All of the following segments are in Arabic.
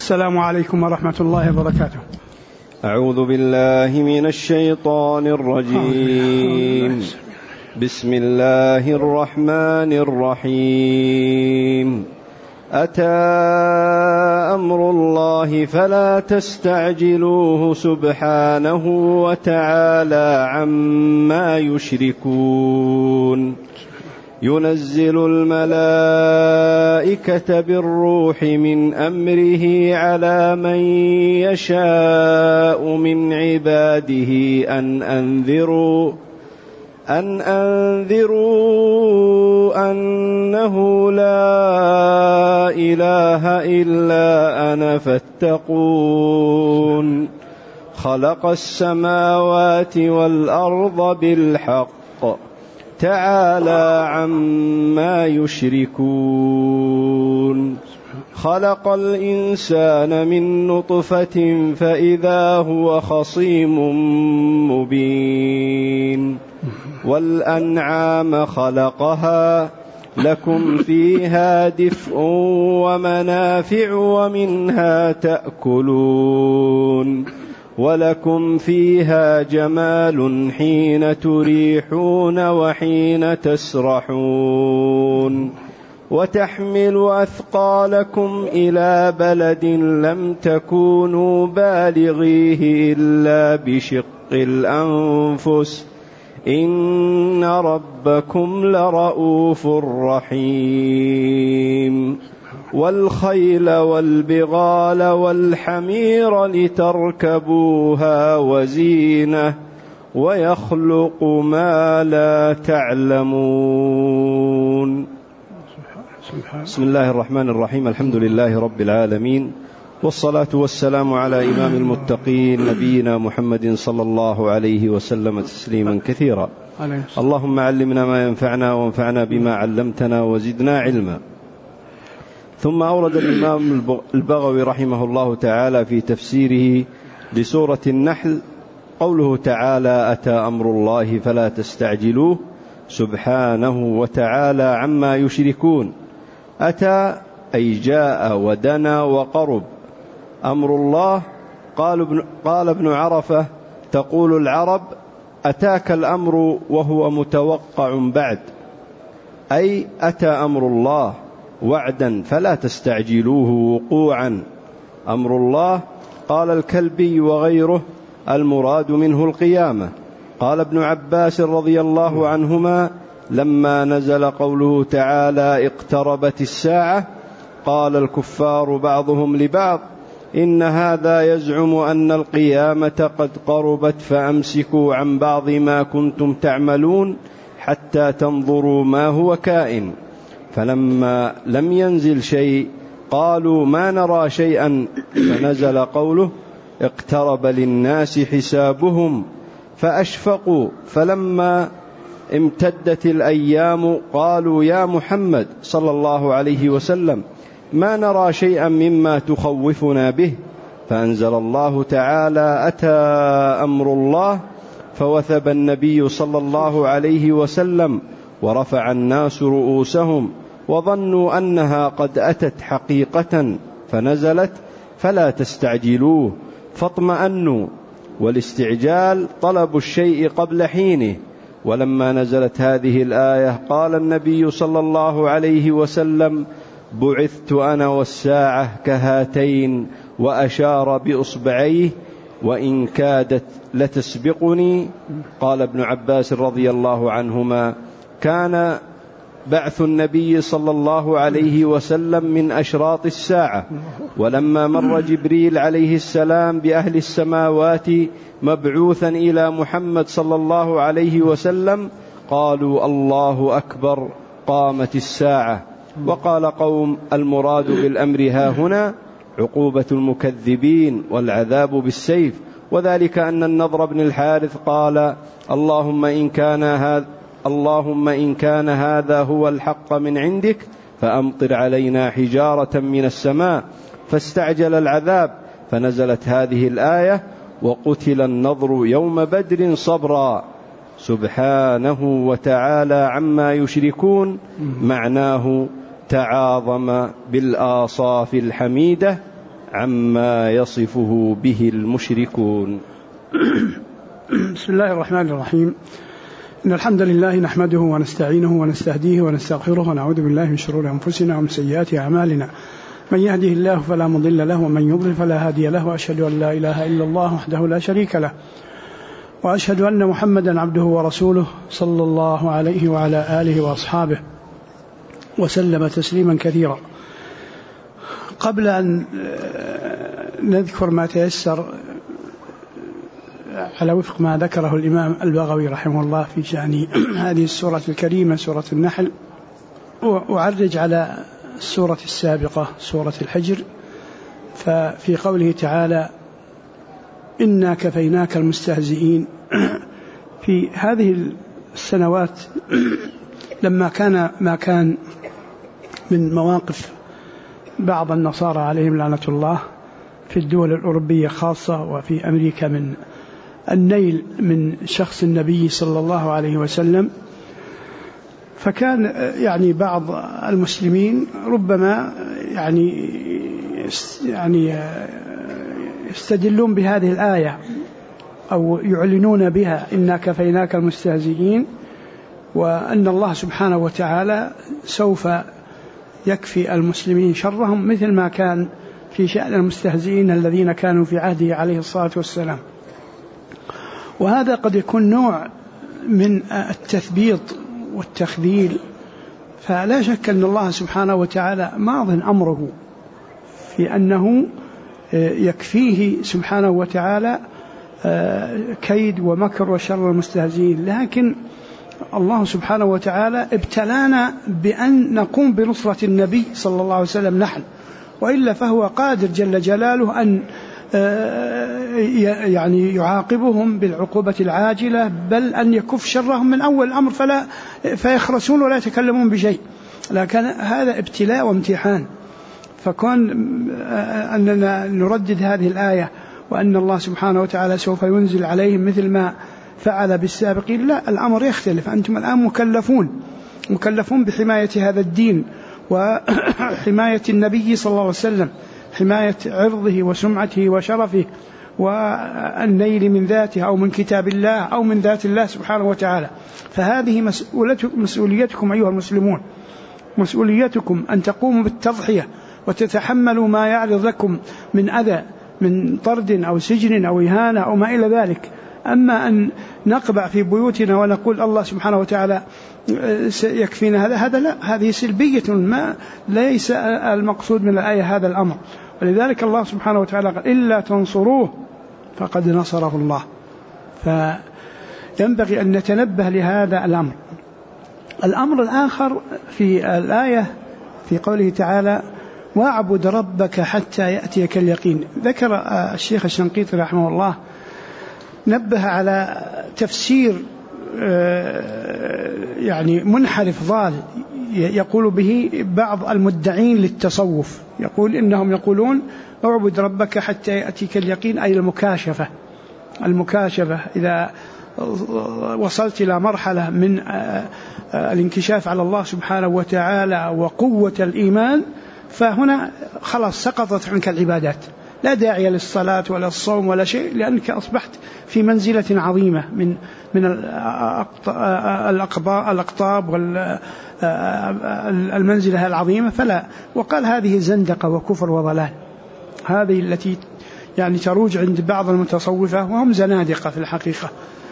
السلام عليكم ورحمة الله وبركاته. أعوذ بالله من الشيطان الرجيم. بسم الله الرحمن الرحيم. أتى أمر الله فلا تستعجلوه سبحانه وتعالى عما يشركون. ينزل الملائكة بالروح من أمره على من يشاء من عباده أن أنذروا أنه لا إله إلا أنا فاتقون. خلق السماوات والأرض بالحق تعالى عما يشركون. خلق الإنسان من نطفة فإذا هو خصيم مبين. والأنعام خلقها لكم فيها دفء ومنافع ومنها تأكلون. ولكم فيها جمال حين تريحون وحين تسرحون. وتحمل أثقالكم إلى بلد لم تكونوا بالغيه إلا بشق الأنفس إن ربكم لرؤوف رحيم. والخيل والبغال والحمير لتركبوها وزينة ويخلق ما لا تعلمون. بسم الله الرحمن الرحيم. الحمد لله رب العالمين، والصلاة والسلام على إمام المتقين نبينا محمد صلى الله عليه وسلم تسليما كثيرا. اللهم علمنا ما ينفعنا وانفعنا بما علمتنا وزدنا علما. ثم أورد الإمام البغوي رحمه الله تعالى في تفسيره لسورة النحل قوله تعالى: أتى أمر الله فلا تستعجلوه سبحانه وتعالى عما يشركون. أتى أي جاء ودنا وقرب. أمر الله قال ابن عرفة: تقول العرب أتاك الأمر وهو متوقع بعد، أي أتى أمر الله وعدا فلا تستعجلوه وقوعا. أمر الله قال الكلبي وغيره المراد منه القيامة. قال ابن عباس رضي الله عنهما: لما نزل قوله تعالى: اقتربت الساعة، قال الكفار بعضهم لبعض: إن هذا يزعم أن القيامة قد قربت فأمسكوا عن بعض ما كنتم تعملون حتى تنظروا ما هو كائن. فلما لم ينزل شيء قالوا ما نرى شيئا، فنزل قوله: اقترب للناس حسابهم فأشفقوا. فلما امتدت الأيام قالوا يا محمد صلى الله عليه وسلم ما نرى شيئا مما تخوفنا به. فأنزل الله تعالى: أتى أمر الله، فوثب النبي صلى الله عليه وسلم ورفع الناس رؤوسهم وظنوا أنها قد أتت حقيقة، فنزلت: فلا تستعجلوه فاطمأنوا. والاستعجال طلب الشيء قبل حينه. ولما نزلت هذه الآية قال النبي صلى الله عليه وسلم: بعثت أنا والساعة كهاتين، وأشار بإصبعيه، وإن كادت لتسبقني. قال ابن عباس رضي الله عنهما: كان بعث النبي صلى الله عليه وسلم من أشراط الساعة. ولما مر جبريل عليه السلام بأهل السماوات مبعوثا إلى محمد صلى الله عليه وسلم قالوا: الله أكبر، قامت الساعة. وقال قوم: المراد بالأمر ها هنا عقوبة المكذبين والعذاب بالسيف. وذلك أن النضر بن الحارث قال: اللهم إن كان هذا هو الحق من عندك فأمطر علينا حجارة من السماء. فاستعجل العذاب، فنزلت هذه الآية: وقتل النضر يوم بدر صبرا. سبحانه وتعالى عما يشركون، معناه تعاظم بالآصاف الحميدة عما يصفه به المشركون. بسم الله الرحمن الرحيم. إن الحمد لله نحمده ونستعينه ونستهديه ونستغفره ونعوذ بالله من شرور أنفسنا ومن سيئات أعمالنا. من يهده الله فلا مضل له ومن يضلل فلا هادي له، وأشهد أن لا إله إلا الله وحده لا شريك له، وأشهد أن محمدا عبده ورسوله صلى الله عليه وعلى آله وأصحابه وسلم تسليما كثيرا. قبل أن نذكر ما تيسر على وفق ما ذكره الإمام البغوي رحمه الله في شأن هذه السورة الكريمة سورة النحل، وأعرج على السورة السابقة سورة الحجر، ففي قوله تعالى إنا كفيناك المستهزئين. في هذه السنوات لما كان ما كان من مواقف بعض النصارى عليهم لعنة الله في الدول الأوروبية خاصة وفي أمريكا من النيل من شخص النبي صلى الله عليه وسلم، فكان يعني بعض المسلمين ربما يعني يستدلون بهذه الآية أو يعلنون بها إنا كفيناك المستهزئين، وأن الله سبحانه وتعالى سوف يكفي المسلمين شرهم مثل ما كان في شأن المستهزئين الذين كانوا في عهده عليه الصلاة والسلام. وهذا قد يكون نوع من التثبيط والتخذيل، فلا شك أن الله سبحانه وتعالى ماض أمره في أنه يكفيه سبحانه وتعالى كيد ومكر وشر المستهزئين، لكن الله سبحانه وتعالى ابتلانا بأن نقوم بنصرة النبي صلى الله عليه وسلم نحن، وإلا فهو قادر جل جلاله أن يعني يعاقبهم بالعقوبة العاجلة، بل أن يكف شرهم من أول الأمر فيخرسون ولا يتكلمون بشيء، لكن هذا ابتلاء وامتحان. فكون أننا نردد هذه الآية وأن الله سبحانه وتعالى سوف ينزل عليهم مثل ما فعل بالسابقين، لا، الأمر يختلف. أنتم الآن مكلفون بحماية هذا الدين وحماية النبي صلى الله عليه وسلم، حماية عرضه وسمعته وشرفه والنيل من ذاته أو من كتاب الله أو من ذات الله سبحانه وتعالى. فهذه مسؤوليتكم أيها المسلمون، مسؤوليتكم أن تقوموا بالتضحية وتتحملوا ما يعرض لكم من أذى من طرد أو سجن أو إهانة أو ما إلى ذلك. أما أن نقبع في بيوتنا ونقول الله سبحانه وتعالى يكفينا هذا لا، هذه سلبية، ما ليس المقصود من الآية هذا الأمر. ولذلك الله سبحانه وتعالى قال إلا تنصروه فقد نصره الله. فينبغي أن نتنبه لهذا الأمر. الأمر الآخر في الآية في قوله تعالى واعبد ربك حتى يأتيك اليقين. ذكر الشيخ الشنقيطي رحمه الله، نبه على تفسير يعني منحرف ضال يقول به بعض المدعين للتصوف، يقول إنهم يقولون اعبد ربك حتى يأتيك اليقين، أي المكاشفة إذا وصلت إلى مرحلة من الانكشاف على الله سبحانه وتعالى وقوة الإيمان، فهنا خلاص سقطت عنك العبادات، لا داعي للصلاة ولا الصوم ولا شيء، لأنك أصبحت في منزلة عظيمة من الأقطاب والمنزلة العظيمة. فلا، وقال هذه زندقة وكفر وضلال، هذه التي يعني تروج عند بعض المتصوفة وهم زنادقة في الحقيقة.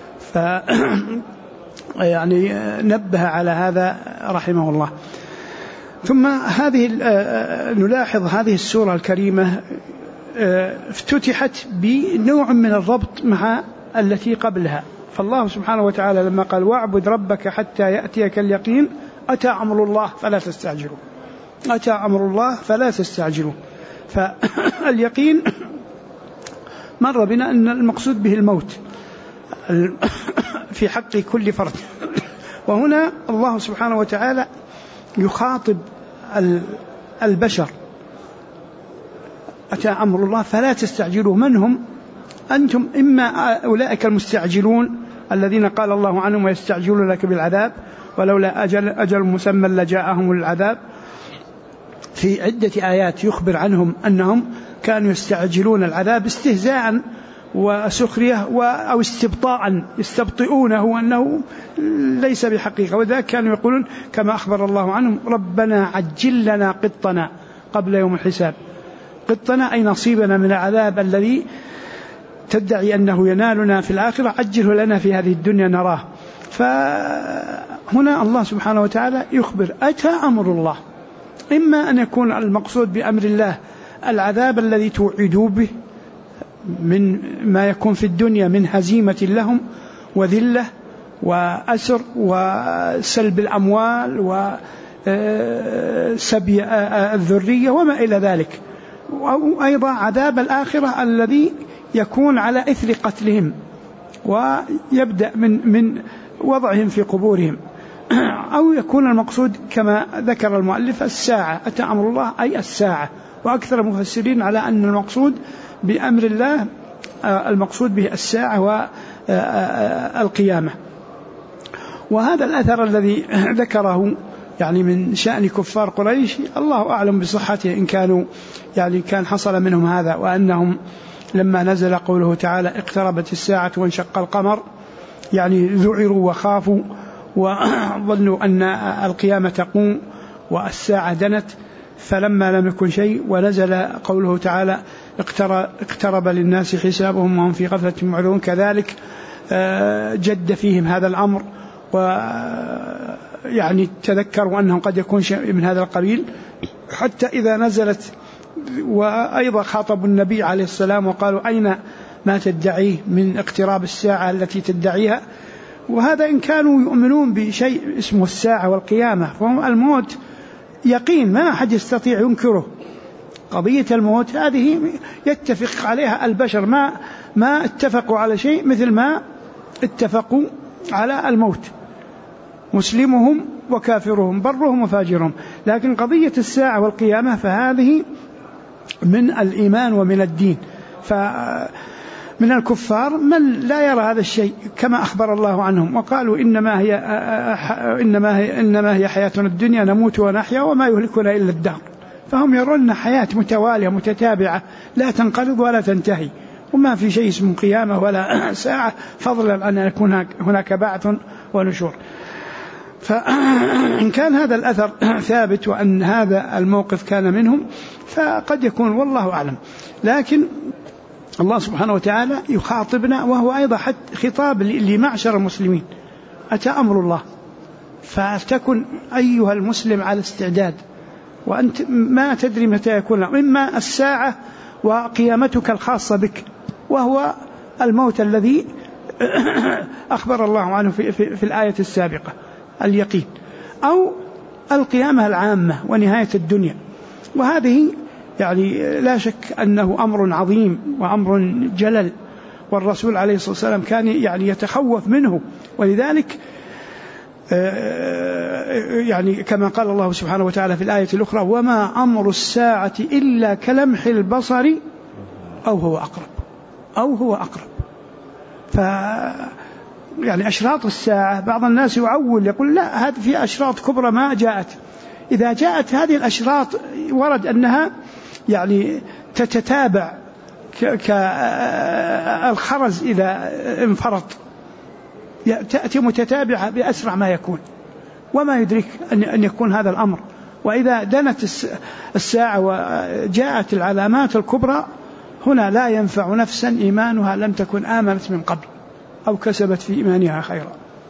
يعني نبه على هذا رحمه الله. ثم نلاحظ هذه السورة الكريمة افتتحت بنوع من الربط مع التي قبلها. فالله سبحانه وتعالى لما قال واعبد ربك حتى يأتيك اليقين، أتى أمر الله فلا تستعجلوا، أتى أمر الله فلا تستعجلوا. فاليقين مر بنا أن المقصود به الموت في حق كل فرد، وهنا الله سبحانه وتعالى يخاطب البشر، أتى أمر الله فلا تستعجلوا. من هم؟ أنتم إما أولئك المستعجلون الذين قال الله عنهم ويستعجلون لك بالعذاب ولولا أجل مسمى لجاءهم العذاب، في عدة آيات يخبر عنهم أنهم كانوا يستعجلون العذاب استهزاء وسخرية أو استبطاء يستبطئونه أنه ليس بحقيقة. وذلك كانوا يقولون كما أخبر الله عنهم: ربنا عجل لنا قطنا قبل يوم الحساب. قطنا أي نصيبنا من العذاب الذي تدعي أنه ينالنا في الآخرة، عجله لنا في هذه الدنيا نراه. فهنا الله سبحانه وتعالى يخبر أتى أمر الله، إما أن يكون المقصود بأمر الله العذاب الذي توعدوا به من ما يكون في الدنيا من هزيمة لهم وذلة وأسر وسلب الأموال وسبي الذرية وما إلى ذلك، أو أيضا عذاب الآخرة الذي يكون على إثر قتلهم ويبدأ من وضعهم في قبورهم، أو يكون المقصود كما ذكر المؤلف الساعة. أتى أمر الله أي الساعة، وأكثر المفسرين على أن المقصود بأمر الله المقصود به الساعة والقيامة. وهذا الأثر الذي ذكره يعني من شأن كفار قريش الله أعلم بصحته، إن كانوا يعني كان حصل منهم هذا، وأنهم لما نزل قوله تعالى اقتربت الساعة وانشق القمر يعني ذعروا وخافوا وظنوا أن القيامة تقوم والساعة دنت، فلما لم يكن شيء ونزل قوله تعالى اقترب للناس حسابهم وهم في غفلة معرضون، كذلك جد فيهم هذا الأمر، ويعني تذكروا أنهم قد يكون شيء من هذا القبيل، حتى إذا نزلت وأيضا خاطبوا النبي عليه السلام وقالوا أين ما تدعيه من اقتراب الساعة التي تدعيها. وهذا إن كانوا يؤمنون بشيء اسمه الساعة والقيامة، فهم الموت يقين ما أحد يستطيع ينكره. قضية الموت هذه يتفق عليها البشر، ما اتفقوا على شيء مثل ما اتفقوا على الموت، مسلمهم وكافرهم برهم وفاجرهم. لكن قضية الساعة والقيامة فهذه من الإيمان ومن الدين. فمن الكفار من لا يرى هذا الشيء كما أخبر الله عنهم، وقالوا إنما هي حياتنا الدنيا نموت ونحيا وما يهلكنا إلا الدهر. فهم يرون حياة متوالية متتابعة لا تنقرض ولا تنتهي، وما في شيء اسمه قيامة ولا ساعة، فضلا عن أن يكون هناك بعث ونشور. فإن كان هذا الأثر ثابت وأن هذا الموقف كان منهم فقد يكون والله أعلم. لكن الله سبحانه وتعالى يخاطبنا وهو أيضا خطاب لمعشر المسلمين: أتى أمر الله، فلتكن أيها المسلم على استعداد، وأنت ما تدري متى يكون، إما الساعة وقيامتك الخاصة بك وهو الموت الذي أخبر الله عنه في الآية السابقة اليقين، أو القيامة العامة ونهاية الدنيا. وهذه يعني لا شك أنه أمر عظيم وأمر جلل، والرسول عليه الصلاة والسلام كان يعني يتخوف منه، ولذلك يعني كما قال الله سبحانه وتعالى في الآية الأخرى: وما أمر الساعة إلا كلمح البصر أو هو أقرب. يعني أشراط الساعة بعض الناس يعول يقول لا، هذه في أشراط كبرى ما جاءت. إذا جاءت هذه الأشراط ورد أنها يعني تتتابع كالخرز إذا انفرط، تأتي متتابعة بأسرع ما يكون، وما يدرك أن يكون هذا الأمر. وإذا دنت الساعة وجاءت العلامات الكبرى هنا لا ينفع نفسا إيمانها لم تكن آمنت من قبل أو كسبت في إيمانها خيرا.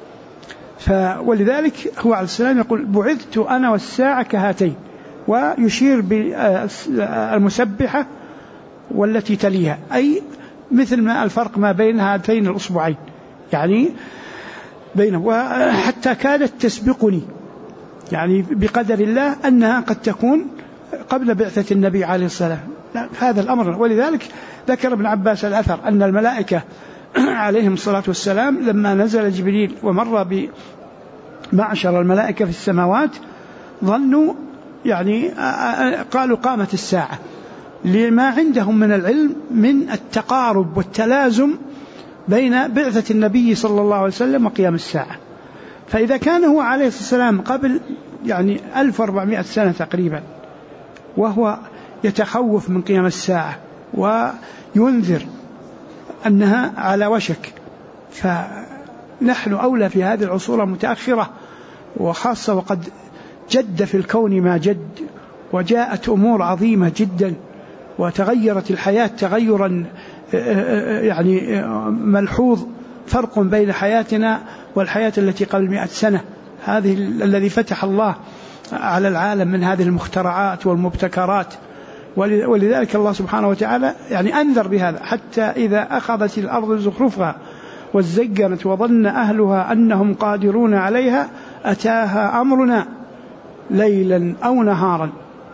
ولذلك هو عليه السلام يقول: بعثت أنا والساعة كهاتين، ويشير بالمسبحة والتي تليها، أي مثل ما الفرق ما بين هاتين الأصبعين يعني بينهم، وحتى كادت تسبقني يعني بقدر الله أنها قد تكون قبل بعثة النبي عليه السلام. هذا الأمر. ولذلك ذكر ابن عباس الأثر أن الملائكة عليهم الصلاة والسلام لما نزل جبريل ومر بمعشر الملائكة في السماوات ظنوا يعني قالوا قامت الساعة، لما عندهم من العلم من التقارب والتلازم بين بعثة النبي صلى الله عليه وسلم وقيام الساعة. فإذا كان هو عليه الصلاة والسلام قبل يعني 1400 سنة تقريبا وهو يتخوف من قيام الساعة وينذر أنها على وشك. فنحن أولى في هذه العصور المتأخرة، وخاصة وقد جد في الكون ما جد، وجاءت أمور عظيمة جدا، وتغيرت الحياة تغيرا يعني ملحوظ، فرق بين حياتنا والحياة التي قبل 100 سنة. هذه الذي فتح الله على العالم من هذه المخترعات والمبتكرات، ولذلك الله سبحانه وتعالى يعني أنذر بهذا: حتى إذا أخذت الأرض زخرفها وزينت وظن أهلها أنهم قادرون عليها أتاها أمرنا ليلا أو نهارا،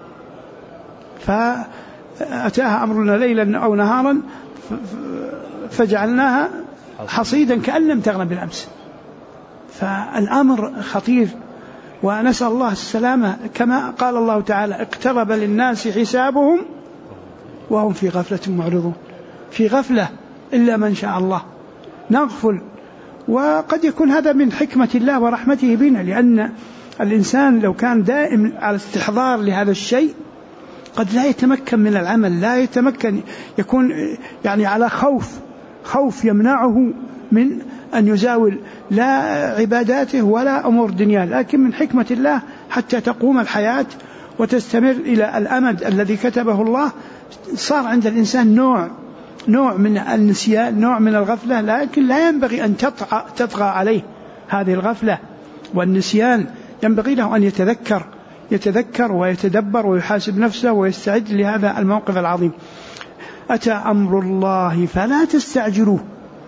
فأتاها أمرنا ليلا أو نهارا فجعلناها حصيدا كأن لم تغن بالأمس. فالأمر خطير، ونسأل الله السلامة. كما قال الله تعالى: اقترب للناس حسابهم وهم في غفلة معرضون. في غفلة إلا من شاء الله، نغفل. وقد يكون هذا من حكمة الله ورحمته بنا، لأن الإنسان لو كان دائم على استحضار لهذا الشيء قد لا يتمكن من العمل، لا يتمكن، يكون يعني على خوف يمنعه من أن يزاول لا عباداته ولا أمور دنياه. لكن من حكمة الله حتى تقوم الحياة وتستمر إلى الأمد الذي كتبه الله، صار عند الإنسان نوع من النسيان، نوع من الغفلة، لكن لا ينبغي أن تطغى عليه هذه الغفلة والنسيان. ينبغي له أن يتذكر ويتدبر ويحاسب نفسه ويستعد لهذا الموقف العظيم. أتى أمر الله فلا تستعجلوه.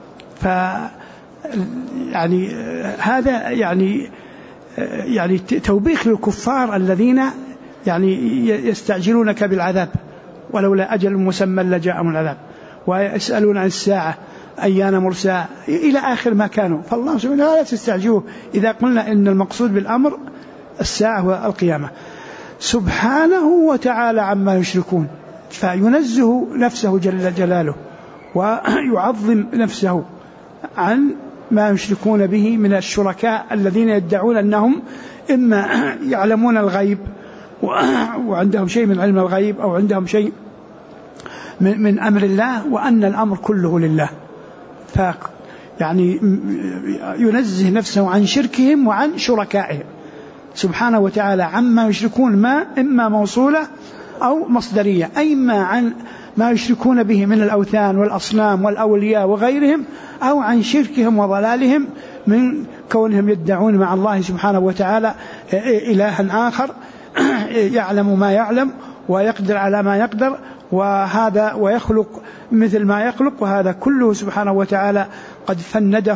يعني هذا يعني توبيخ للكفار الذين يعني يستعجلونك بالعذاب، ولولا أجل مسمى لجاءهم العذاب، ويسألون عن الساعة أيان مرساها إلى آخر ما كانوا. فالله سبحانه لا تستعجلوه إذا قلنا إن المقصود بالأمر الساعة والقيامة. سبحانه وتعالى عما يشركون، فينزه نفسه جل جلاله ويعظم نفسه عن ما يشركون به من الشركاء الذين يدعون أنهم إما يعلمون الغيب وعندهم شيء من علم الغيب، أو عندهم شيء من أمر الله، وأن الأمر كله لله. يعني ينزه نفسه عن شركهم وعن شركائهم سبحانه وتعالى عما يشركون، ما إما موصولة أو مصدرية، أي ما عن ما يشركون به من الأوثان والأصنام والأولياء وغيرهم، أو عن شركهم وضلالهم من كونهم يدعون مع الله سبحانه وتعالى إلها آخر يعلم ما يعلم ويقدر على ما يقدر، وهذا ويخلق مثل ما يخلق، وهذا كله سبحانه وتعالى قد فنده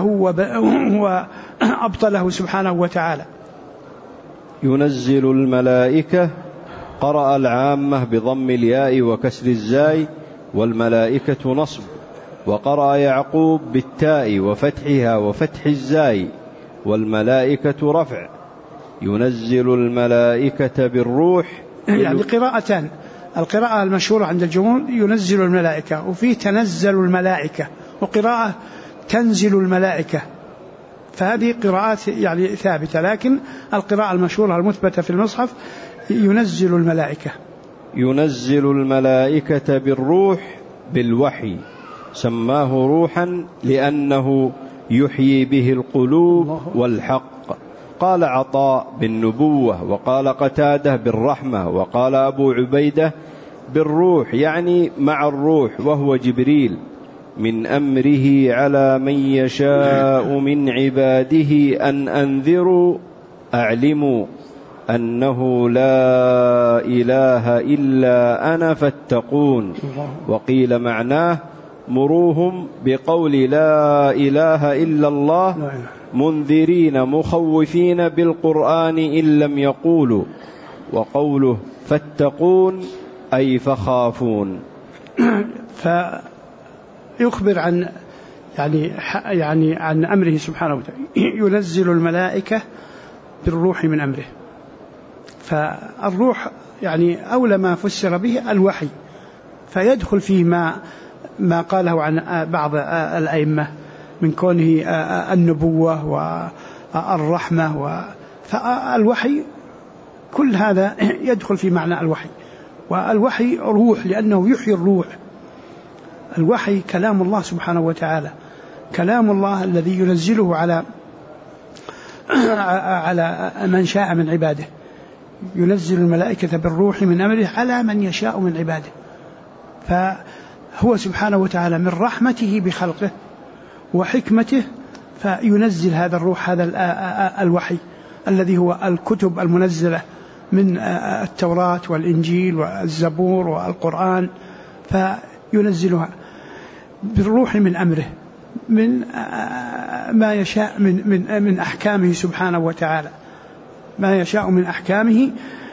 وأبطله سبحانه وتعالى. ينزل الملائكة، قرأ العامة بضم الياء وكسر الزاي، والملائكة نصب، وقرأ يعقوب بالتاء وفتحها وفتح الزاي، والملائكة رفع. ينزل الملائكة بالروح، يعني قراءتان. القراءة المشهورة عند الجمهور ينزل الملائكة، وفيه تنزل الملائكة، وقراءة تنزل الملائكة، فهذه قراءات يعني ثابتة. لكن القراءة المشهورة المثبتة في المصحف ينزل الملائكة. ينزل الملائكة بالروح بالوحي، سماه روحا لأنه يحيي به القلوب والحق. قال عطاء بالنبوة، وقال قتادة بالرحمة، وقال أبو عبيدة بالروح، يعني مع الروح، وهو جبريل، من أمره على من يشاء من عباده أن أنذروا أعلموا أنه لا إله إلا أنا فاتقون. وقيل معناه مروهم بقول لا إله إلا الله، منذرين مخوفين بالقرآن إن لم يقولوا. وقوله فاتقون أي فخافون. فيخبر عن يعني عن أمره سبحانه وتعالى. ينزل الملائكة بالروح من أمره، فالروح يعني أولى ما فسر به الوحي، فيدخل فيه ما قاله عن بعض الأئمة من كونه النبوة والرحمة، فالوحي كل هذا يدخل في معنى الوحي. والوحي روح لأنه يحيي الروح. الوحي كلام الله سبحانه وتعالى، كلام الله الذي ينزله على من شاء من عباده، ينزل الملائكة بالروح من أمره على من يشاء من عباده. فهو سبحانه وتعالى من رحمته بخلقه وحكمته فينزل هذا الروح، هذا الوحي الذي هو الكتب المنزلة من التوراة والإنجيل والزبور والقرآن، فينزلها بالروح من أمره من ما يشاء من أحكامه سبحانه وتعالى، ما يشاء من أحكامه.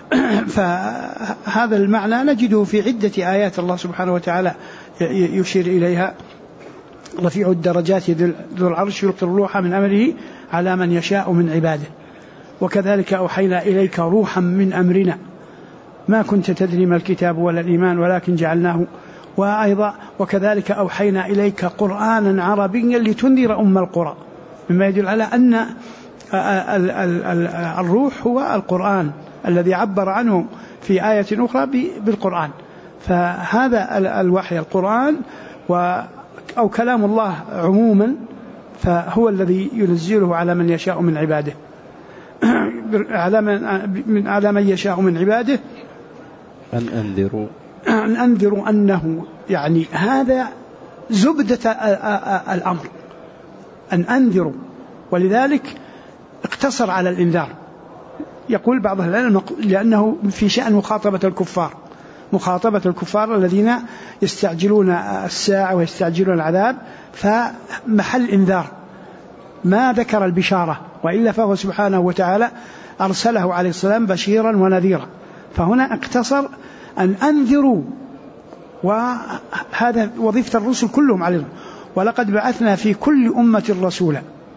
فهذا المعنى نجده في عدة آيات الله سبحانه وتعالى يشير إليها: رفيع الدرجات ذو العرش يلقي الروح من أمره على من يشاء من عباده. وكذلك أوحينا إليك روحا من أمرنا ما كنت تدري ما الكتاب ولا الإيمان ولكن جعلناه. وأيضا وكذلك أوحينا إليك قرآنا عربيا لتنذر أم القرى، مما يدل على أن الروح هو القرآن الذي عبر عنه في آية أخرى بالقرآن. فهذا الوحي القرآن أو كلام الله عموما، فهو الذي ينزله على من يشاء من عباده، على من يشاء من عباده. أن أنذروا أنه يعني هذا زبدة الأمر، أن أنذروا، ولذلك اقتصر على الإنذار. يقول بعض العلماء لأنه في شأن مخاطبة الكفار الذين يستعجلون الساعة ويستعجلون العذاب، فمحل إنذار ما ذكر البشارة، وإلا فهو سبحانه وتعالى أرسله عليه السلام بشيرا ونذيرا، فهنا اقتصر أن أنذروا. وهذا وظيفة الرسل كلهم عليهم: ولقد بعثنا في كل أمة رسولا،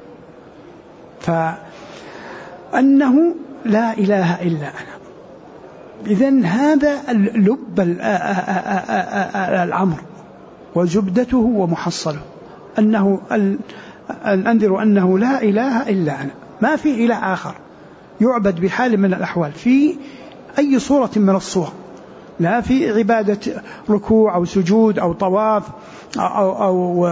فأنه لا إله إلا أنا. إذن هذا لب الأمر وزبدته ومحصله، أن أنذروا أنه لا إله إلا أنا، ما في إله آخر يعبد بحال من الأحوال في أي صورة من الصور، لا في عبادة ركوع أو سجود أو طواف أو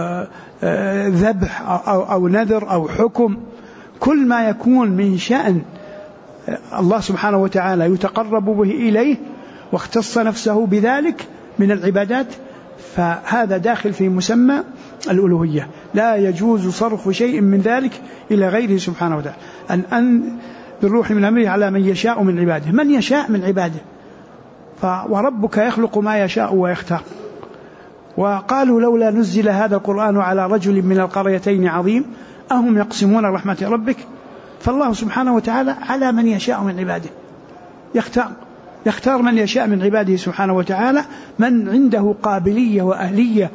ذبح أو نذر أو حكم. كل ما يكون من شأن الله سبحانه وتعالى يتقرب به إليه واختص نفسه بذلك من العبادات، فهذا داخل في مسمى الألوهية، لا يجوز صرف شيء من ذلك إلى غيره سبحانه وتعالى. أن بالروح من أمره على من يشاء من عباده، من يشاء من عباده، وربك يخلق ما يشاء ويختار. وقالوا لولا نزل هذا القرآن على رجل من القريتين عظيم أهم يقسمون رحمة ربك. فالله سبحانه وتعالى على من يشاء من عباده يختار من يشاء من عباده سبحانه وتعالى، من عنده قابلية وأهلية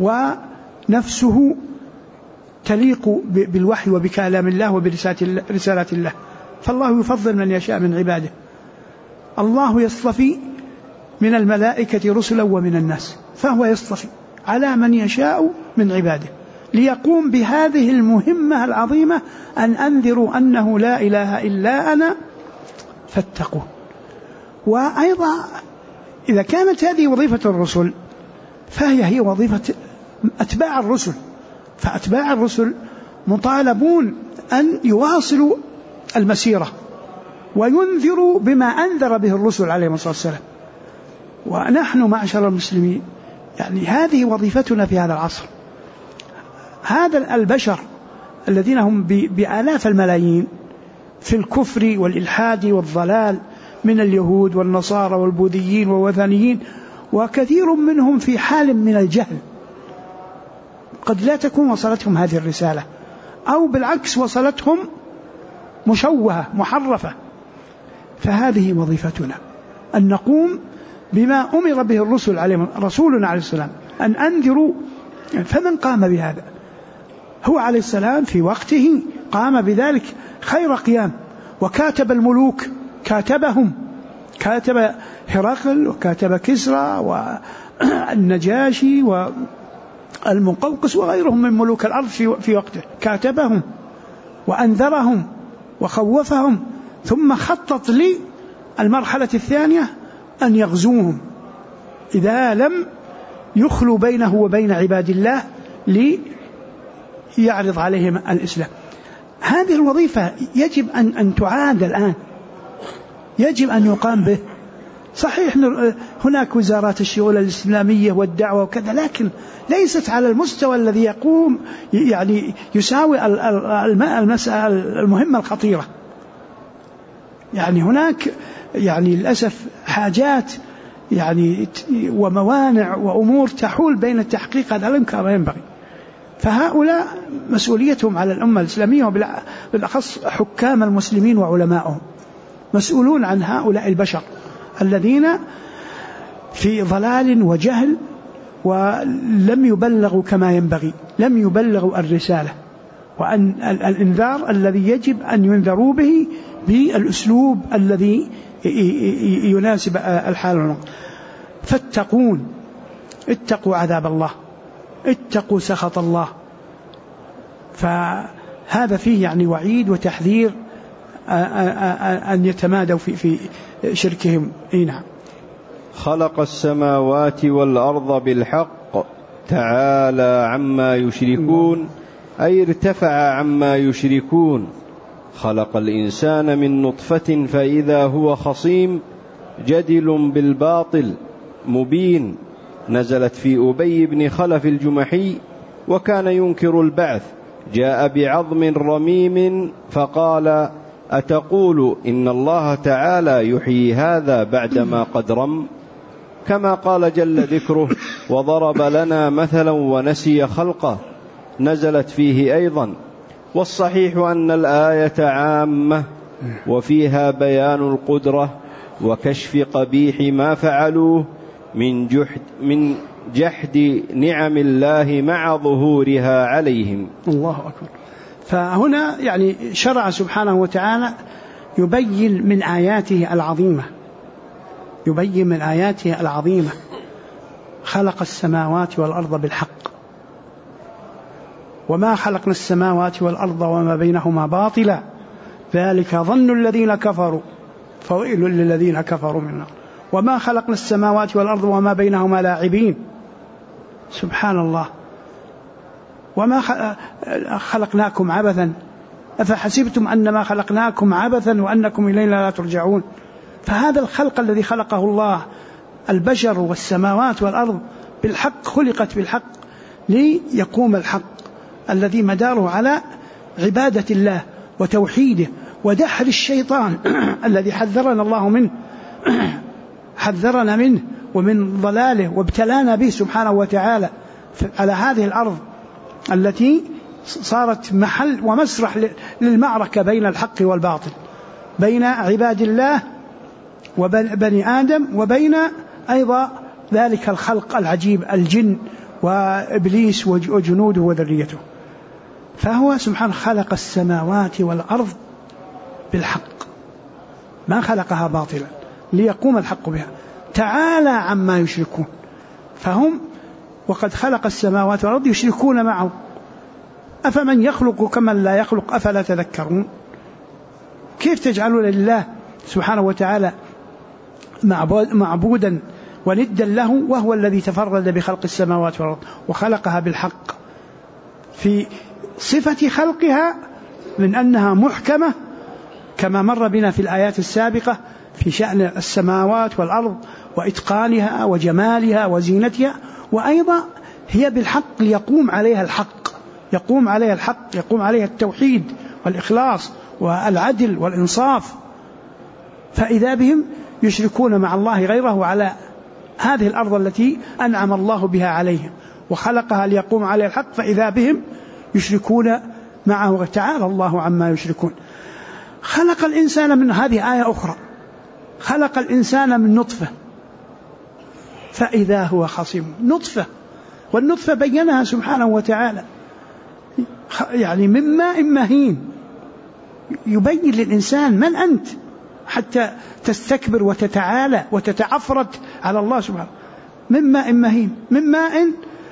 ونفسه تليق بالوحي وبكلام الله وبرسالات الله، فالله يفضل من يشاء من عباده. الله يصطفي من الملائكة رسلا ومن الناس، فهو يصطفي على من يشاء من عباده ليقوم بهذه المهمة العظيمة: أن أنذروا أنه لا إله إلا أنا فاتقون. وأيضا إذا كانت هذه وظيفة الرسل فهي وظيفة أتباع الرسل، فأتباع الرسل مطالبون أن يواصلوا المسيرة وينذروا بما أنذر به الرسل عليهم الصلاة والسلام. ونحن معشر المسلمين يعني هذه وظيفتنا في هذا العصر. هذا البشر الذين هم بآلاف الملايين في الكفر والإلحاد والضلال من اليهود والنصارى والبوذيين والوثنيين، وكثير منهم في حال من الجهل، قد لا تكون وصلتهم هذه الرسالة، أو بالعكس وصلتهم مشوهة محرفة. فهذه وظيفتنا أن نقوم بما أمر به الرسل رسولنا عليه السلام أن أنذروا. فمن قام بهذا؟ هو عليه السلام في وقته قام بذلك خير قيام، وكاتب الملوك، كاتب هرقل وكاتب كسرى والنجاشي والمقوقس وغيرهم من ملوك الأرض في وقته، كاتبهم وأنذرهم وخوفهم، ثم خطط لي المرحلة الثانية أن يغزوهم إذا لم يخلو بينه وبين عباد الله ليعرض عليهم الإسلام. هذه الوظيفة يجب أن تعاد الآن، يجب أن يقام به. صحيح هناك وزارات الشؤون الإسلامية والدعوة وكذا، لكن ليست على المستوى الذي يقوم يعني يساوي المسألة المهمة الخطيرة. يعني هناك يعني للأسف حاجات يعني وموانع وأمور تحول بين التحقيق هذا كما ينبغي. فهؤلاء مسؤوليتهم على الأمة الإسلامية وبالأخص حكام المسلمين وعلماءهم، مسؤولون عن هؤلاء البشر الذين في ضلال وجهل ولم يبلغوا كما ينبغي، لم يبلغوا الرسالة وأن الإنذار الذي يجب أن ينذروا به بالأسلوب الذي يناسب الحال. فاتقون، اتقوا عذاب الله، اتقوا سخط الله. فهذا فيه يعني وعيد وتحذير أن يتمادوا في شركهم. نعم. خلق السماوات والأرض بالحق تعالى عما يشركون، أي ارتفع عما يشركون. خلق الإنسان من نطفة فإذا هو خصيم جدل بالباطل مبين. نزلت في أبي بن خلف الجمحي وكان ينكر البعث، جاء بعظم رميم فقال: أتقول إن الله تعالى يحيي هذا بعدما قد رم؟ كما قال جل ذكره: وضرب لنا مثلا ونسي خلقه. نزلت فيه أيضا. والصحيح أن الآية عامة وفيها بيان القدرة وكشف قبيح ما فعلوه من جحد نعم الله مع ظهورها عليهم. الله أكبر. فهنا يعني شرع سبحانه وتعالى يبين من آياته العظيمة، يبين من آياته العظيمة. خلق السماوات والأرض بالحق، وما خلقنا السماوات والأرض وما بينهما باطلا، ذلك ظن الذين كفروا فويل للذين كفروا من النار. وما خلقنا السماوات والأرض وما بينهما لاعبين. سبحان الله. وما خلقناكم عبثا أفحسبتم أنما خلقناكم عبثا وأنكم إلينا لا ترجعون. فهذا الخلق الذي خلقه الله، البشر والسماوات والأرض بالحق، خلقت بالحق ليقوم الحق الذي مداره على عبادة الله وتوحيده ودحر الشيطان الذي حذرنا الله منه، حذرنا منه ومن ضلاله وابتلانا به سبحانه وتعالى على هذه الأرض التي صارت محل ومسرح للمعركة بين الحق والباطل، بين عباد الله وبني آدم، وبين أيضا ذلك الخلق العجيب الجن وإبليس وجنوده وذريته. فهو سبحانه خلق السماوات والأرض بالحق، ما خلقها باطلا ليقوم الحق بها. تعالى عما يشركون. فهم وقد خلق السماوات والأرض يشركون معه، أفمن يخلق كمن لا يخلق أفلا تذكرون. كيف تجعلون لله سبحانه وتعالى معبودا وندا له وهو الذي تفرد بخلق السماوات والأرض وخلقها بالحق في صفة خلقها، من أنها محكمة كما مر بنا في الآيات السابقة في شأن السماوات والأرض وإتقانها وجمالها وزينتها، وأيضا هي بالحق ليقوم عليها الحق، يقوم عليها الحق، يقوم عليها التوحيد والإخلاص والعدل والإنصاف. فإذا بهم يشركون مع الله غيره على هذه الأرض التي أنعم الله بها عليهم وخلقها ليقوم عليها الحق، فإذا بهم يشركون معه. تعالى الله عما يشركون. خلق الإنسان من هذه آية أخرى، خلق الإنسان من نطفة فإذا هو خصيم. نطفة، والنطفة بينها سبحانه وتعالى يعني من ماء مهين. يبين للإنسان من أنت حتى تستكبر وتتعالى وتتعفرت على الله سبحانه. من ماء مهين، من ماء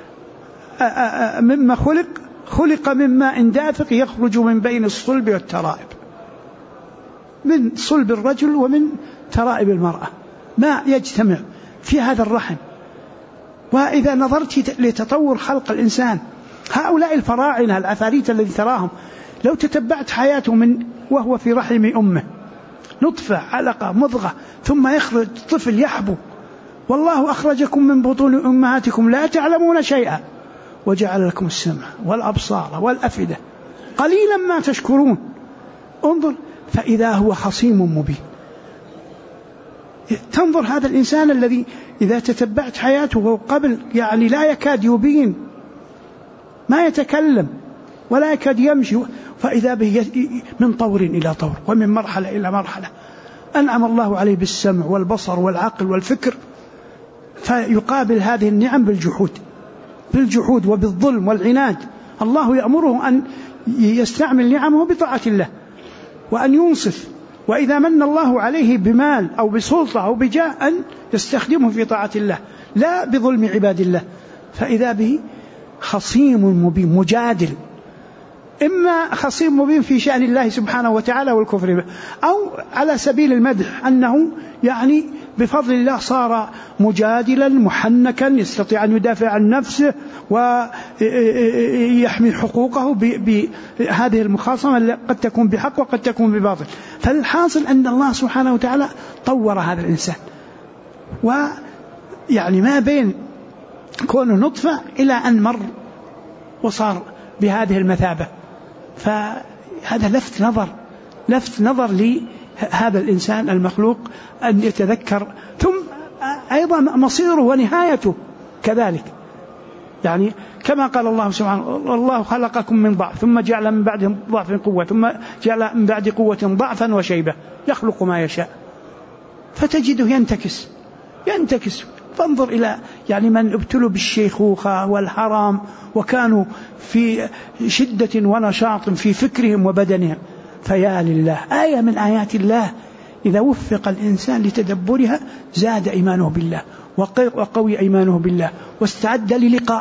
مما خلق من ماء دافق يخرج من بين الصلب والترائب، من صلب الرجل ومن ترائب المرأة، ماء يجتمع في هذا الرحم وإذا نظرت لتطور خلق الإنسان، هؤلاء الفراعنة العفاريت الذي تراهم، لو تتبعت حياته من وهو في رحم أمه نطفة علقة مضغة ثم يخرج طفل يحبو، والله أخرجكم من بطون أمهاتكم لا تعلمون شيئا وجعل لكم السمع والأبصار والأفئدة قليلا ما تشكرون. انظر، فإذا هو خصيم مبين. تنظر هذا الإنسان الذي إذا تتبعت حياته قبل يعني لا يكاد يبين، ما يتكلم ولا يكاد يمشي، فإذا به من طور إلى طور ومن مرحلة إلى مرحلة. أنعم الله عليه بالسمع والبصر والعقل والفكر، فيقابل هذه النعم بالجحود وبالظلم والعناد. الله يأمره أن يستعمل نعمه بطاعة الله وأن ينصف، وإذا من الله عليه بمال أو بسلطة أو بجاه أن يستخدمه في طاعة الله لا بظلم عباد الله. فإذا به خصيم مبين مجادل، إما خصيم مبين في شأن الله سبحانه وتعالى والكفر به، أو على سبيل المدح أنه يعني بفضل الله صار مجادلا محنكا يستطيع أن يدافع عن نفسه ويحمي حقوقه بهذه المخاصمة قد تكون بحق وقد تكون بباطل. فالحاصل أن الله سبحانه وتعالى طور هذا الإنسان، ويعني ما بين كونه نطفة إلى أن مر وصار بهذه المثابة. فهذا لفت نظر لهذا الإنسان المخلوق أن يتذكر، ثم أيضا مصيره ونهايته كذلك. يعني كما قال الله سبحانه: الله خلقكم من ضعف ثم جعل من بعد ضعف قوة ثم جعل من بعد قوة ضعفا وشيبة يخلق ما يشاء. فتجده ينتكس. فانظر إلى يعني من ابتلوا بالشيخوخة والحرام وكانوا في شدة ونشاط في فكرهم وبدنهم، فيا لله آية من آيات الله إذا وفق الإنسان لتدبرها زاد إيمانه بالله وقوي إيمانه بالله واستعد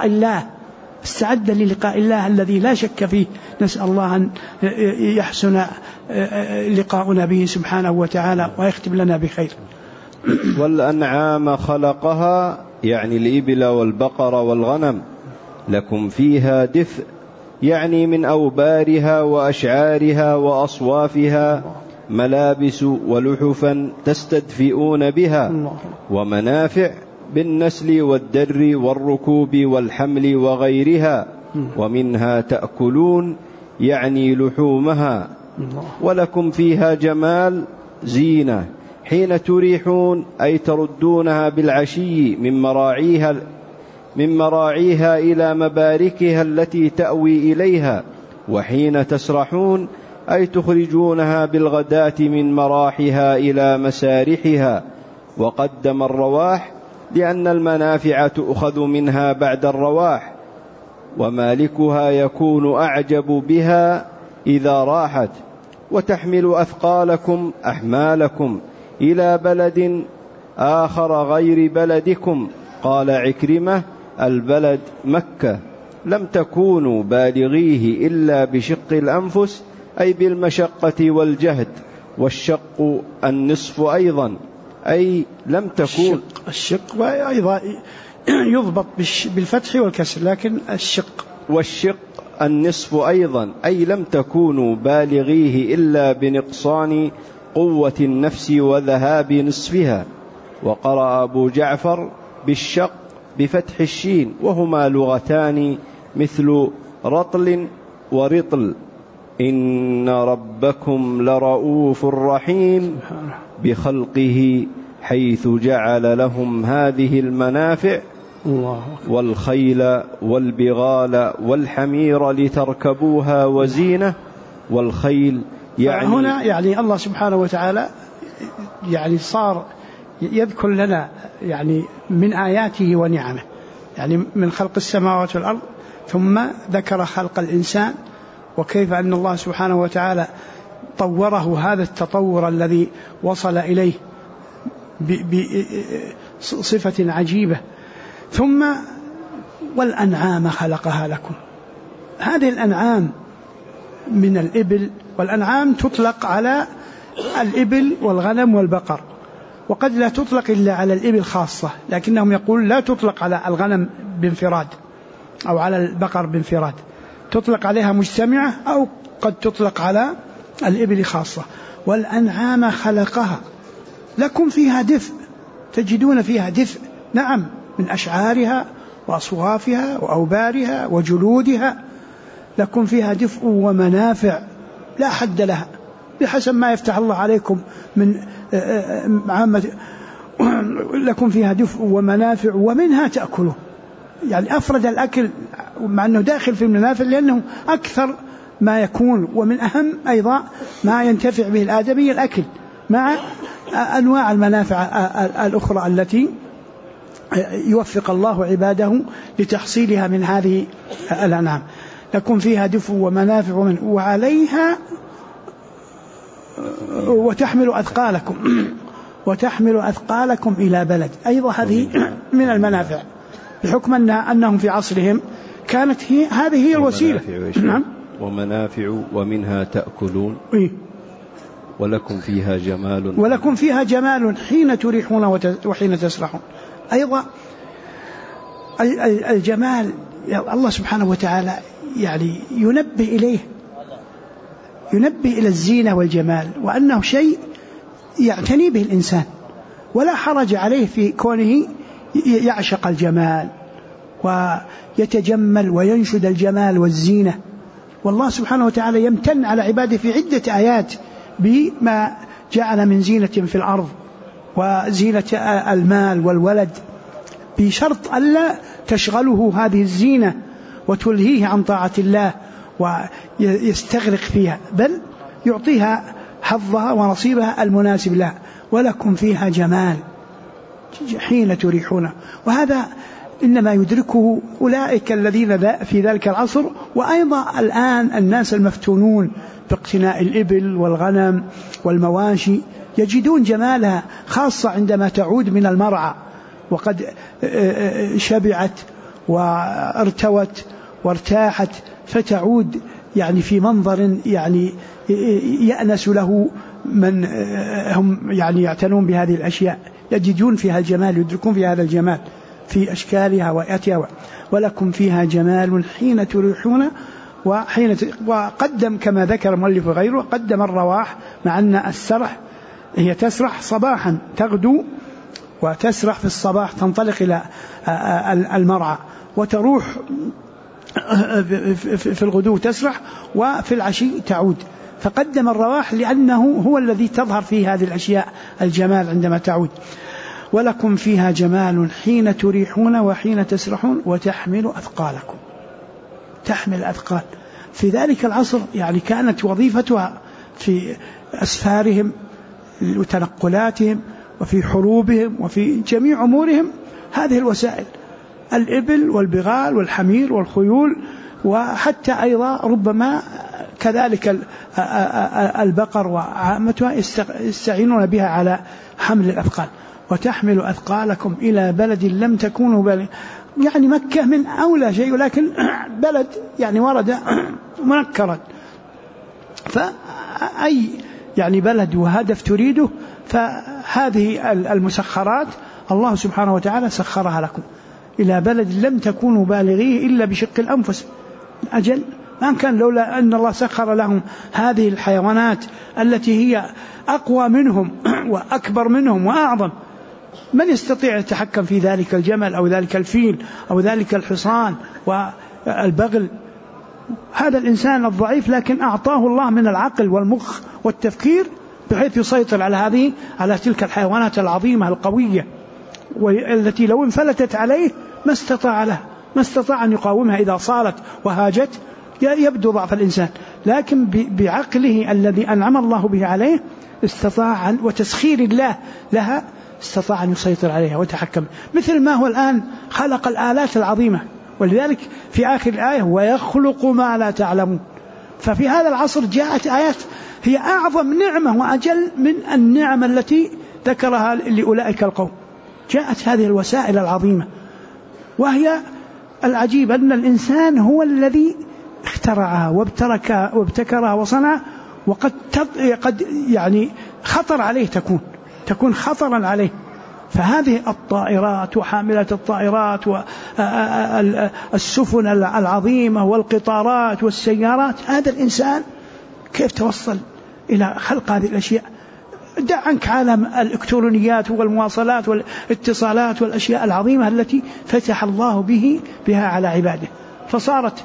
للقاء الله الذي لا شك فيه. نسأل الله أن يحسن لقاؤنا به سبحانه وتعالى ويختم لنا بخير. والأنعام خلقها يعني الإبل والبقر والغنم لكم فيها دفء، يعني من أوبارها وأشعارها وأصوافها ملابس ولحفا تستدفئون بها، ومنافع بالنسل والدر والركوب والحمل وغيرها، ومنها تأكلون يعني لحومها، ولكم فيها جمال زينة حين تريحون أي تردونها بالعشي من مراعيها إلى مباركها التي تأوي إليها، وحين تسرحون أي تخرجونها بالغداة من مراحها إلى مسارحها. وقدم الرواح لأن المنافع تؤخذ منها بعد الرواح، ومالكها يكون أعجب بها إذا راحت. وتحمل أثقالكم أحمالكم إلى بلد آخر غير بلدكم. قال عكرمة: البلد مكة، لم تكونوا بالغيه إلا بشق الأنفس أي بالمشقة والجهد، والشق النصف أيضا أي لم تكون الشق وأيضا يضبط بالفتح والكسر، لكن والشق النصف أيضا أي لم تكونوا بالغيه إلا بنقصان قوة النفس وذهاب نصفها. وقرأ أبو جعفر بالشق بفتح الشين، وهما لغتان مثل رطل ورطل. إن ربكم لرؤوف رحيم بخلقه حيث جعل لهم هذه المنافع والخيل والبغال والحمير لتركبوها وزينة. والخيل يعني هنا يعني الله سبحانه وتعالى يعني صار يذكر لنا يعني من آياته ونعمه، يعني من خلق السماوات والأرض، ثم ذكر خلق الإنسان وكيف أن الله سبحانه وتعالى طوره هذا التطور الذي وصل إليه بصفة عجيبة. ثم والأنعام خلقها لكم. هذه الأنعام من الإبل، والأنعام تطلق على الإبل والغنم والبقر، وقد لا تطلق إلا على الإبل خاصة، لكنهم يقول لا تطلق على الغنم بانفراد أو على البقر بانفراد، تطلق عليها مجتمعة أو قد تطلق على الإبل خاصة. والأنعام خلقها لكم فيها دفء، تجدون فيها دفء، نعم، من أشعارها وأصوافها وأوبارها وجلودها، لكم فيها دفء ومنافع لا حد لها بحسب ما يفتح الله عليكم من عامة. لكم فيها دفء ومنافع ومنها تأكلون، يعني أفرد الأكل مع أنه داخل في المنافع لأنه أكثر ما يكون، ومن أهم أيضا ما ينتفع به الآدمي الأكل مع أنواع المنافع الأخرى التي يوفق الله عباده لتحصيلها من هذه الأنعام. لكم فيها دفء ومنافع وعليها وتحمل أثقالكم إلى بلد، أيضا هذه من المنافع بحكم أنهم في عصرهم كانت هذه هي الوسيلة. نعم. ومنافع ومنها تأكلون. ولكم فيها جمال حين تريحون وحين تسرحون. أيضا الجمال الله سبحانه وتعالى يعني ينبه إلى الزينة والجمال، وأنه شيء يعتني به الإنسان، ولا حرج عليه في كونه يعشق الجمال ويتجمل وينشد الجمال والزينة. والله سبحانه وتعالى يمتن على عباده في عدة آيات بما جعل من زينة في الأرض وزينة المال والولد، بشرط ألا تشغله هذه الزينة وتلهيه عن طاعة الله ويستغرق فيها، بل يعطيها حظها ونصيبها المناسب لها. ولكم فيها جمال حين تريحون، وهذا إنما يدركه أولئك الذين في ذلك العصر، وأيضا الآن الناس المفتونون باقتناء الإبل والغنم والمواشي يجدون جمالها، خاصة عندما تعود من المرعى وقد شبعت وارتوت وارتاحت، فتعود يعني في منظر يعني يأنس له من هم يعني يعتنون بهذه الأشياء، يجدون فيها الجمال، يدركون في هذا الجمال في أشكالها وآياتها. ولكم فيها جمال حين تريحون وقدم كما ذكر المؤلف غيره، قدم الرواح، مع أن السرح هي تسرح صباحا، تغدو وتسرح في الصباح، تنطلق إلى المرعى وتروح في الغدو تسرح وفي العشي تعود، فقدم الرواح لأنه هو الذي تظهر فيه هذه الأشياء الجمال عندما تعود. ولكم فيها جمال حين تريحون وحين تسرحون وتحمل أثقالكم. تحمل أثقال في ذلك العصر يعني كانت وظيفتها في أسفارهم وتنقلاتهم وفي حروبهم وفي جميع أمورهم هذه الوسائل، الإبل والبغال والحمير والخيول، وحتى أيضا ربما كذلك البقر وعامتها يستعينون بها على حمل الأثقال. وتحمل أثقالكم إلى بلد لم تكونوا بلد، يعني مكة من أولى شيء، ولكن بلد يعني ورد منكرا، فأي يعني بلد وهدف تريده، فهذه المسخرات الله سبحانه وتعالى سخرها لكم إلى بلد لم تكونوا بالغيه إلا بشق الأنفس. أجل ما كان لولا أن الله سخر لهم هذه الحيوانات التي هي أقوى منهم وأكبر منهم وأعظم، من يستطيع يتحكم في ذلك الجمل أو ذلك الفيل أو ذلك الحصان والبغل؟ هذا الإنسان الضعيف، لكن أعطاه الله من العقل والمخ والتفكير بحيث يسيطر على تلك الحيوانات العظيمة القوية، والتي لو انفلتت عليه ما استطاع أن يقاومها. إذا صارت وهاجت يبدو ضعف الإنسان، لكن بعقله الذي أنعم الله به عليه استطاع، وتسخير الله لها استطاع أن يسيطر عليها ويتحكم، مثل ما هو الآن خلق الآلات العظيمة. ولذلك في آخر الآية ويخلق ما لا تعلمون. ففي هذا العصر جاءت آيات هي أعظم نعمة وأجل من النعمة التي ذكرها لأولئك القوم. جاءت هذه الوسائل العظيمة، وهي العجيب أن الإنسان هو الذي اخترعها وابتكرها وصنعها، وقد يعني خطر عليه تكون، تكون خطرا عليه. فهذه الطائرات وحاملة الطائرات والسفن العظيمة والقطارات والسيارات، هذا الإنسان كيف توصل إلى خلق هذه الأشياء؟ دع عنك عالم الإلكترونيات والمواصلات والاتصالات والأشياء العظيمة التي فتح الله بها على عباده، فصارت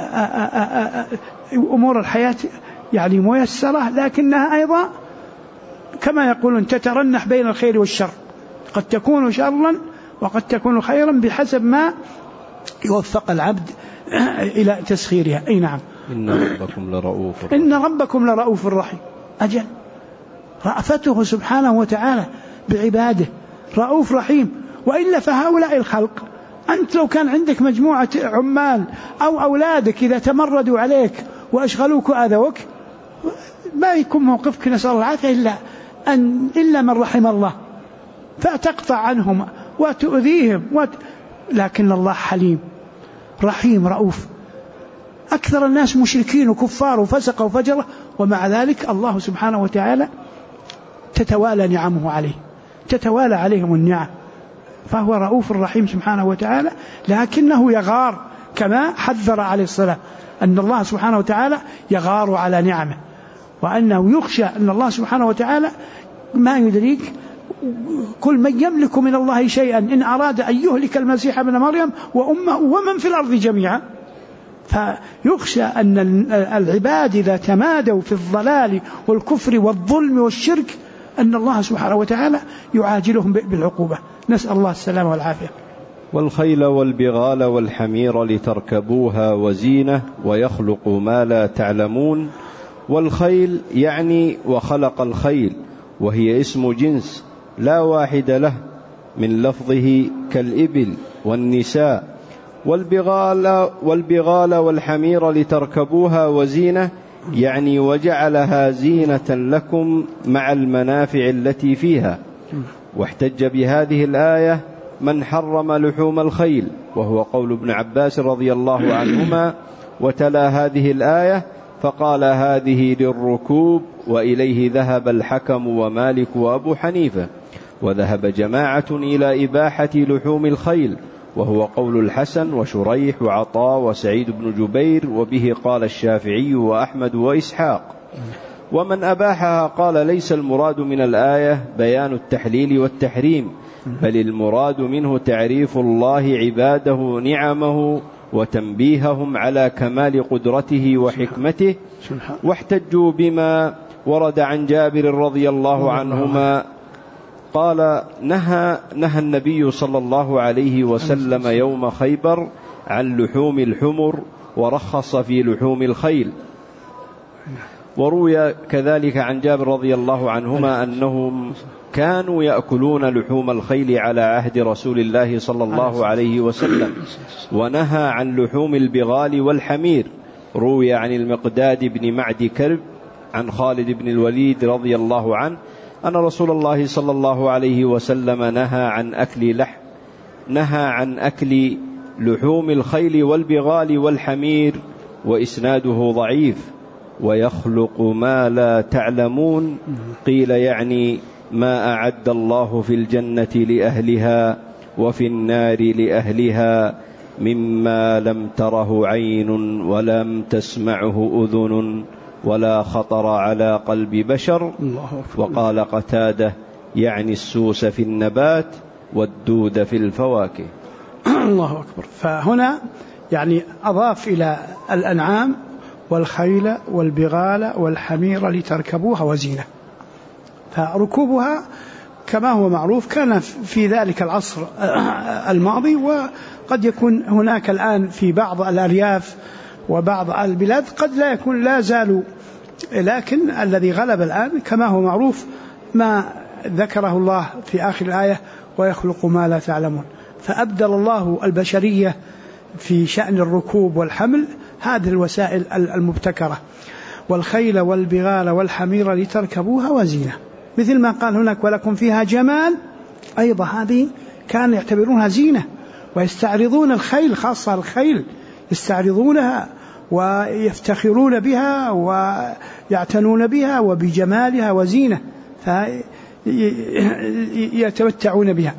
أمور الحياة يعني ميسرة، لكنها أيضا كما يقولون تترنح بين الخير والشر، قد تكون شرا وقد تكون خيرا بحسب ما يوفق العبد إلى تسخيرها. أي نعم. إن ربكم لرؤوف رحيم. أجل رأفته سبحانه وتعالى بعباده رؤوف رحيم. وإلا فهؤلاء الخلق، أنت لو كان عندك مجموعة عمال أو أولادك إذا تمردوا عليك وأشغلوك وآذوك ما يكون موقفك نسأل الله العافية إلا من رحم الله، فتقطع عنهم وتؤذيهم لكن الله حليم رحيم رؤوف. أكثر الناس مشركين وكفار وفسق وفجر، ومع ذلك الله سبحانه وتعالى تتوالى نعمه عليه، تتوالى عليهم النعم، فهو رؤوف رحيم سبحانه وتعالى. لكنه يغار كما حذر عليه الصلاة، أن الله سبحانه وتعالى يغار على نعمه، وأنه يخشى أن الله سبحانه وتعالى ما يدريك كل من يملك من الله شيئا إن أراد أن يهلك المسيح ابن مريم وأمه ومن في الأرض جميعا. فيخشى أن العباد إذا تمادوا في الضلال والكفر والظلم والشرك أن الله سبحانه وتعالى يعاجلهم بالعقوبة، نسأل الله السلامة والعافية. والخيل والبغال والحمير لتركبوها وزينة ويخلق ما لا تعلمون. والخيل يعني وخلق الخيل، وهي اسم جنس لا واحد له من لفظه كالإبل والنساء. والبغال والحمير لتركبوها وزينة يعني وجعلها زينة لكم مع المنافع التي فيها. واحتج بهذه الآية من حرم لحوم الخيل، وهو قول ابن عباس رضي الله عنهما، وتلا هذه الآية فقال هذه للركوب، وإليه ذهب الحكم ومالك وأبو حنيفة، وذهب جماعة إلى إباحة لحوم الخيل، وهو قول الحسن وشريح وعطاء وسعيد بن جبير، وبه قال الشافعي وأحمد وإسحاق. ومن أباحها قال ليس المراد من الآية بيان التحليل والتحريم، بل المراد منه تعريف الله عباده نعمه وتنبيههم على كمال قدرته وحكمته. واحتجوا بما ورد عن جابر رضي الله عنهما قال نهى النبي صلى الله عليه وسلم يوم خيبر عن لحوم الحمر ورخص في لحوم الخيل. وروي كذلك عن جابر رضي الله عنهما أنهم كانوا يأكلون لحوم الخيل على عهد رسول الله صلى الله عليه وسلم، ونهى عن لحوم البغال والحمير. روي عن المقداد بن معد كرب عن خالد بن الوليد رضي الله عنه أن رسول الله صلى الله عليه وسلم نهى عن أكل لحوم الخيل والبغال والحمير، وإسناده ضعيف. ويخلق ما لا تعلمون قيل يعني ما أعد الله في الجنة لأهلها وفي النار لأهلها مما لم تره عين ولم تسمعه أذن ولا خطر على قلب بشر. وقال قتادة يعني السوس في النبات والدود في الفواكه. الله أكبر. فهنا يعني أضاف إلى الأنعام والخيل والبغال والحمير لتركبوها وزينة. فركوبها كما هو معروف كان في ذلك العصر الماضي، وقد يكون هناك الآن في بعض الأرياف وبعض البلاد قد لا يكون لا زالوا، لكن الذي غلب الآن كما هو معروف ما ذكره الله في آخر الآية ويخلق ما لا تعلمون. فأبدل الله البشرية في شأن الركوب والحمل هذه الوسائل المبتكرة. والخيل والبغال والحمير لتركبوها وزينة، مثل ما قال هناك ولكم فيها جمال، أيضا هذه كانوا يعتبرونها زينة ويستعرضون الخيل، خاصة الخيل يستعرضونها ويفتخرون بها ويعتنون بها وبجمالها وزينة. يتمتعون بها.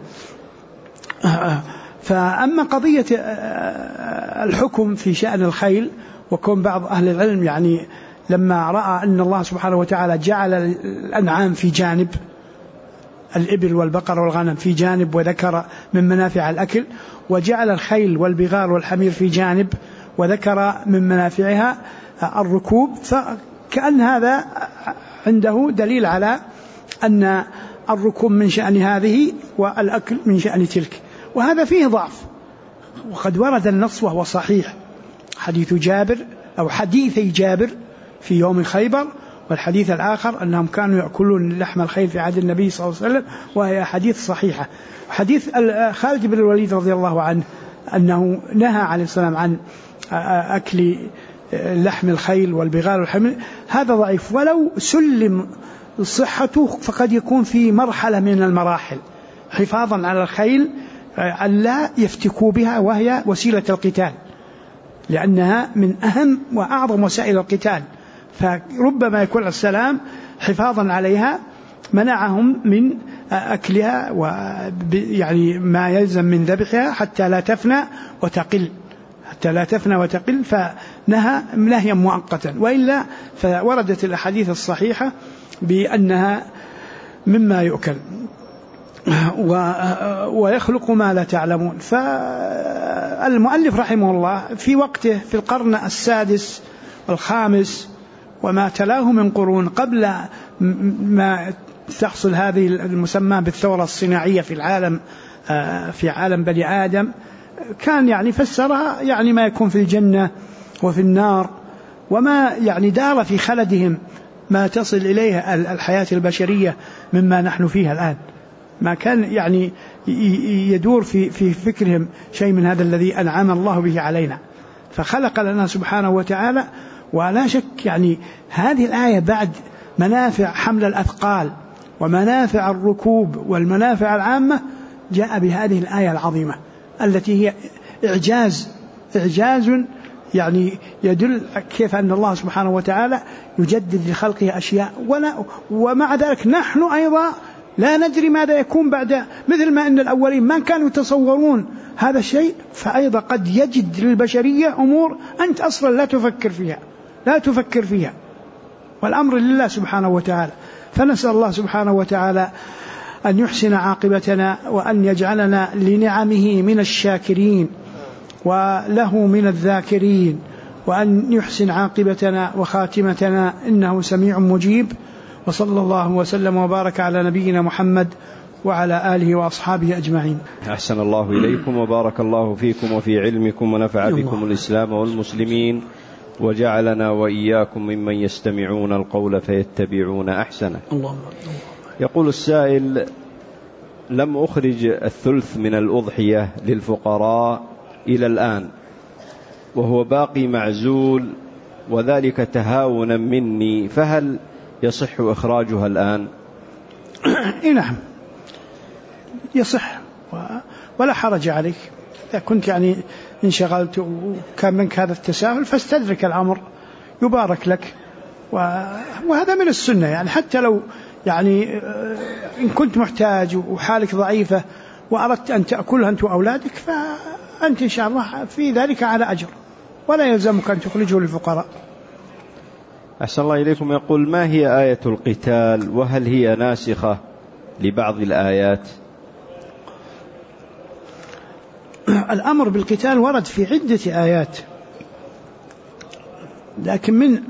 فأما قضية الحكم في شأن الخيل، وكون بعض أهل العلم يعني لما رأى أن الله سبحانه وتعالى جعل الأنعام في جانب، الإبل والبقر والغنم في جانب، وذكر من منافع الأكل، وجعل الخيل والبغال والحمير في جانب، وذكر من منافعها الركوب، فكأن هذا عنده دليل على أن الركوب من شأن هذه والأكل من شأن تلك، وهذا فيه ضعف. وقد ورد النص وهو صحيح، حديث جابر أو حديثي جابر في يوم خيبر، والحديث الآخر أنهم كانوا يأكلون لحم الخيل في عهد النبي صلى الله عليه وسلم، وهي حديث صحيحة. حديث خالد بن الوليد رضي الله عنه أنه نهى عليه السلام عن أكل لحم الخيل والبغال والحمل، هذا ضعيف، ولو سلم صحته فقد يكون في مرحلة من المراحل حفاظا على الخيل ألا يفتكوا بها، وهي وسيلة القتال، لأنها من أهم وأعظم وسائل القتال، فربما يكون السلام حفاظا عليها منعهم من أكلها، يعني ما يلزم من ذبحها حتى لا تفنى وتقل، فنهى نهيا مؤقتا، وإلا فوردت الأحاديث الصحيحة بأنها مما يؤكل ويخلق ما لا تعلمون. فالمؤلف رحمه الله في وقته في القرن السادس والخامس وما تلاه من قرون قبل ما تحصل هذه المسمى بالثورة الصناعية في العالم، في عالم بني آدم، كان يعني فسرها يعني ما يكون في الجنة وفي النار، وما يعني دار في خلدهم ما تصل إليه الحياة البشرية مما نحن فيها الآن، ما كان يعني يدور في فكرهم شيء من هذا الذي أنعم الله به علينا، فخلق لنا سبحانه وتعالى. ولا شك يعني هذه الآية بعد منافع حمل الأثقال ومنافع الركوب والمنافع العامة، جاء بهذه الآية العظيمة التي هي إعجاز يعني يدل كيف أن الله سبحانه وتعالى يجدد لخلقه أشياء، ومع ذلك نحن أيضا لا ندري ماذا يكون بعد، مثل ما أن الأولين ما كانوا يتصورون هذا الشيء، فأيضا قد يجد للبشرية أمور أنت أصلا لا تفكر فيها، والأمر لله سبحانه وتعالى. فنسأل الله سبحانه وتعالى أن يحسن عاقبتنا، وأن يجعلنا لنعمه من الشاكرين وله من الذاكرين، وأن يحسن عاقبتنا وخاتمتنا، إنه سميع مجيب. وصلى الله وسلم وبارك على نبينا محمد وعلى آله وأصحابه أجمعين. أحسن الله إليكم وبارك الله فيكم وفي علمكم ونفع بكم الإسلام والمسلمين، وجعلنا وإياكم ممن يستمعون القول فيتبعون أحسنه. يقول السائل: لم أخرج الثلث من الأضحية للفقراء إلى الآن، وهو باقي معزول، وذلك تهاونا مني، فهل يصح إخراجها الآن؟ نعم يصح، ولا حرج عليك. إذا كنت يعني انشغلت وكان منك هذا التساهل فاستدرك الأمر، يبارك لك، وهذا من السنة. يعني حتى لو يعني إن كنت محتاج وحالك ضعيفة وأردت أن تأكلها أنت وأولادك، فأنت إن شاء الله في ذلك على أجر، ولا يلزمك أن تخرجه للفقراء. أحسن الله إليكم. يقول: ما هي آية القتال، وهل هي ناسخة لبعض الآيات؟ الأمر بالقتال ورد في عدة آيات، لكن من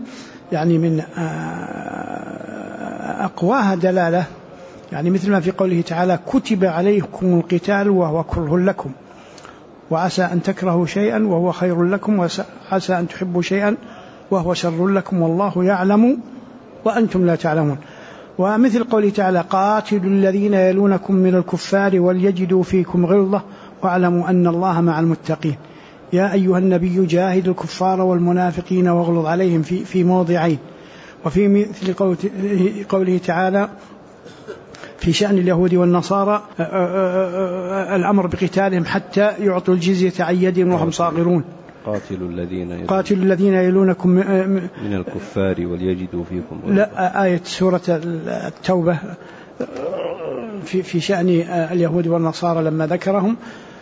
أقواها دلالة، يعني مثل ما في قوله تعالى: كتب عليكم القتال وهو كره لكم، وعسى أن تكرهوا شيئا وهو خير لكم، وعسى أن تحبوا شيئا وهو شر لكم، والله يعلم وأنتم لا تعلمون. ومثل قوله تعالى: قاتلوا الذين يلونكم من الكفار وليجدوا فيكم غلظة واعلموا أن الله مع المتقين. يا أيها النبي جاهد الكفار والمنافقين واغلظ عليهم في موضعين. وفي مثل قوله تعالى في شأن اليهود والنصارى: الأمر بقتالهم حتى يعطوا الجزية عن يد وهم صاغرون. قاتلوا الذين يلونكم من الكفار وليجدوا فيكم. لا، آية سورة التوبة: في شأن اليهود والنصارى لما ذكرهم،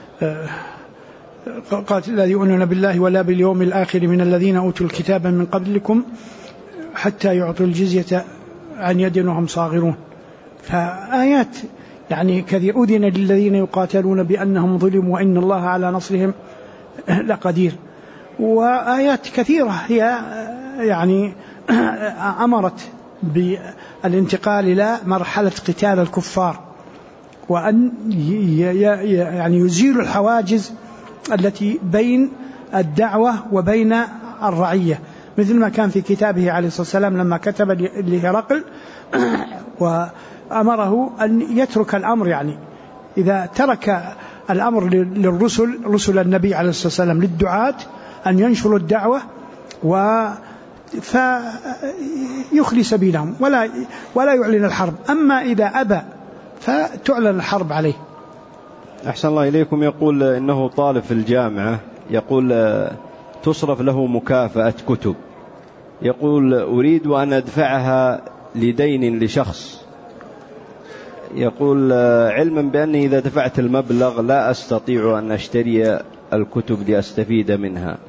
قاتل لا يؤمنون بالله ولا باليوم الآخر من الذين أوتوا الكتاب من قبلكم حتى يعطوا الجزية عن يد وهم صاغرون. فآيات يعني كثير، أذن للذين يقاتلون بأنهم ظلموا وإن الله على نصرهم لقدير. وآيات كثيرة هي يعني أمرت بالانتقال إلى مرحلة قتال الكفار، وأن يعني يزيل الحواجز التي بين الدعوة وبين الرعية، مثل ما كان في كتابه عليه الصلاة والسلام لما كتب لهرقل وأمره أن يترك الأمر، يعني إذا ترك الأمر للرسل، رسل النبي عليه الصلاة والسلام للدعاة أن ينشروا الدعوة فيخلي سبيلهم ولا يعلن الحرب، أما إذا أبى فتعلن الحرب عليه. أحسن الله إليكم. يقول إنه طالب في الجامعة، يقول تصرف له مكافأة كتب، يقول أريد أن أدفعها لدين لشخص، يقول علما بأني إذا دفعت المبلغ لا أستطيع أن أشتري الكتب لأستفيد منها.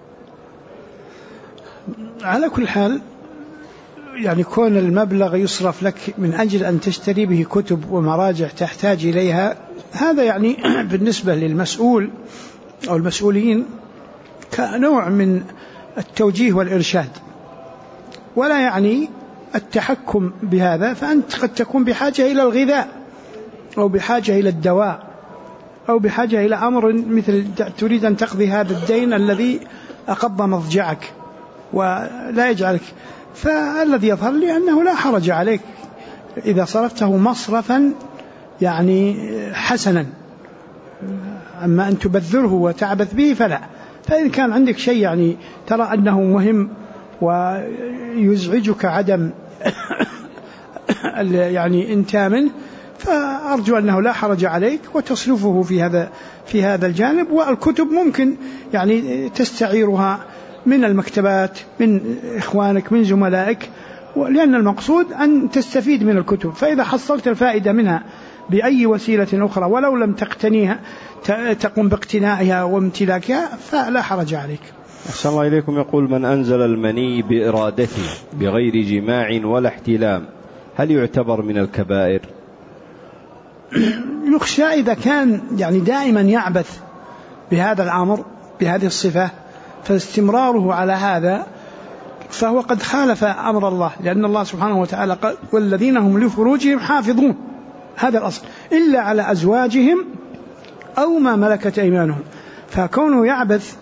على كل حال يعني كون المبلغ يصرف لك من أجل أن تشتري به كتب ومراجع تحتاج إليها، هذا يعني بالنسبة للمسؤول أو المسؤولين كنوع من التوجيه والإرشاد، ولا يعني التحكم بهذا. فأنت قد تكون بحاجة إلى الغذاء أو بحاجة إلى الدواء أو بحاجة إلى أمر مثل تريد أن تقضي هذا الدين الذي أقض مضجعك ولا يجعلك، فالذي يظهر لي أنه لا حرج عليك إذا صرفته مصرفا يعني حسنا، أما أن تبذره وتعبث به فلا. فإن كان عندك شيء يعني ترى أنه مهم ويزعجك عدم يعني انت منه، فأرجو أنه لا حرج عليك وتصرفه في هذا الجانب. والكتب ممكن يعني تستعيرها من المكتبات، من إخوانك، من زملائك، لأن المقصود أن تستفيد من الكتب. فإذا حصلت الفائدة منها بأي وسيلة أخرى ولو لم تقتنيها تقوم باقتنائها وامتلاكها فلا حرج عليك. أحسن الله إليكم. يقول من أنزل المني بإرادته بغير جماع ولا احتلام هل يعتبر من الكبائر؟ يخشى إذا كان يعني دائما يعبث بهذا الأمر بهذه الصفة، فاستمراره على هذا فهو قد خالف أمر الله، لأن الله سبحانه وتعالى قال والذين هم لفروجهم حافظون، هذا الأصل، إلا على أزواجهم أو ما ملكت أيمانهم. فكونه يعبث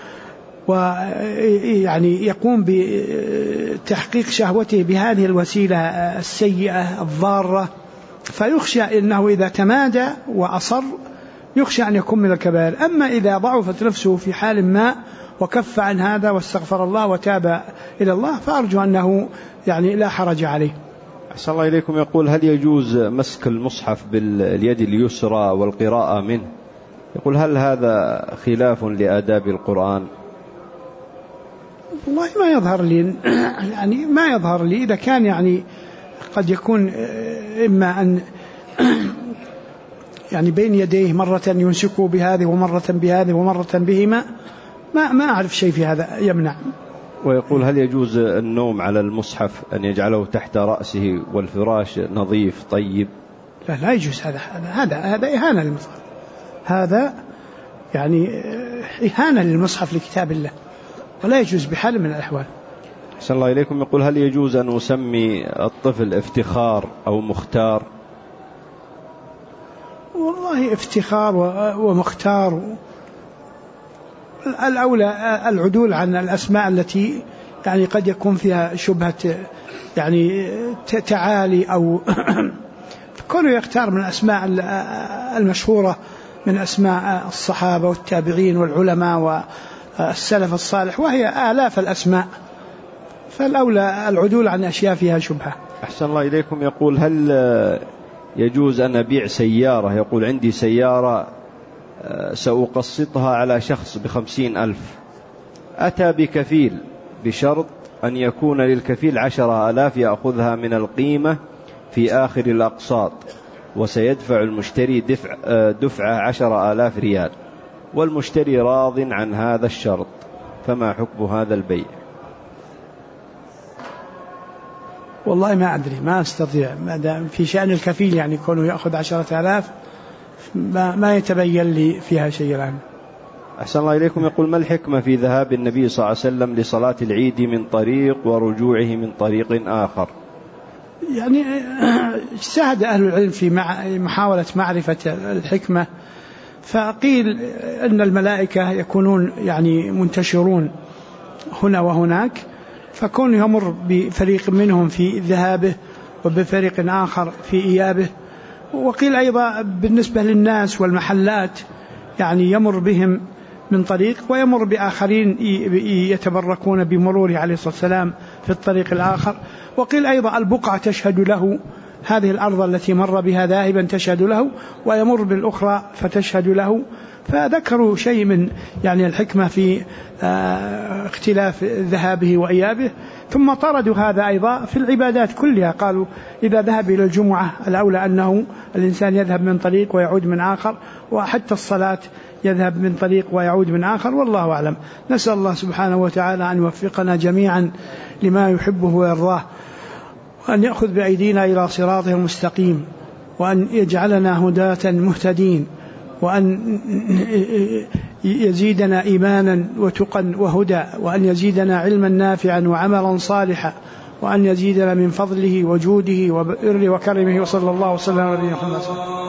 ويعني يقوم بتحقيق شهوته بهذه الوسيلة السيئة الضارة، فيخشى أنه إذا تمادى وأصر يخشى أن يكون من الكبائر. أما إذا ضعفت نفسه في حال ما وكف عن هذا واستغفر الله وتاب إلى الله فأرجو أنه يعني لا حرج عليه. أحسن الله إليكم. يقول هل يجوز مسك المصحف باليد اليسرى والقراءة منه؟ يقول هل هذا خلاف لآداب القرآن؟ والله ما يظهر لي، يعني ما يظهر لي. إذا كان يعني قد يكون إما أن يعني بين يديه مرة يمسكه بهذه ومرة بهذه ومرة بهما، ما أعرف شيء في هذا يمنع. ويقول هل يجوز النوم على المصحف أن يجعله تحت رأسه والفراش نظيف طيب؟ لا يجوز هذا إهانة للمصحف، هذا يعني إهانة للمصحف لكتاب الله، ولا يجوز بحال من الأحوال. أحسن الله إليكم. يقول هل يجوز أن أسمي الطفل افتخار أو مختار؟ والله افتخار ومختار الأولى العدول عن الأسماء التي يعني قد يكون فيها شبهة يعني تعالي أو كونه يختار من الأسماء المشهورة من أسماء الصحابة والتابعين والعلماء والسلف الصالح، وهي آلاف الأسماء، فالأولى العدول عن أشياء فيها شبهة. أحسن الله إليكم. يقول هل يجوز أن أبيع سيارة؟ يقول عندي سيارة سأقسطها على شخص ب50,000، أتى بكفيل بشرط أن يكون للكفيل 10,000 يأخذها من القيمة في آخر الأقساط، وسيدفع المشتري دفعة 10,000 ريال، والمشتري راض عن هذا الشرط، فما حكم هذا البيع؟ والله ما أدري، ما أستطيع في شأن الكفيل، يعني كونه يأخذ 10,000 ما يتبين لي فيها شيء الآن. أحسن الله إليكم. يقول: ما الحكمة في ذهاب النبي صلى الله عليه وسلم لصلاة العيد من طريق ورجوعه من طريق آخر؟ يعني اجتهد أهل العلم في محاولة معرفة الحكمة، فقيل أن الملائكة يكونون يعني منتشرون هنا وهناك، فكون يمر بفريق منهم في ذهابه وبفريق آخر في إيابه. وقيل أيضا بالنسبة للناس والمحلات، يعني يمر بهم من طريق ويمر بآخرين يتبركون بمروره عليه الصلاة والسلام في الطريق الآخر. وقيل أيضا البقعة تشهد له، هذه الأرض التي مر بها ذاهبا تشهد له، ويمر بالأخرى فتشهد له. فذكروا شيء من يعني الحكمة في اختلاف ذهابه وإيابه. ثم طردوا هذا أيضا في العبادات كلها، قالوا إذا ذهب إلى الجمعة الأولى أنه الإنسان يذهب من طريق ويعود من آخر، وحتى الصلاة يذهب من طريق ويعود من آخر، والله أعلم. نسأل الله سبحانه وتعالى أن يوفقنا جميعا لما يحبه ويرضاه، وأن يأخذ بأيدينا إلى صراطه المستقيم، وأن يجعلنا هداة مهتدين، وأن يزيدنا إيمانا وتقا وهدى، وأن يزيدنا علما نافعا وعملا صالحا، وأن يزيدنا من فضله وجوده وبره وكرمه، وصلى الله وسلم على نبينا محمد.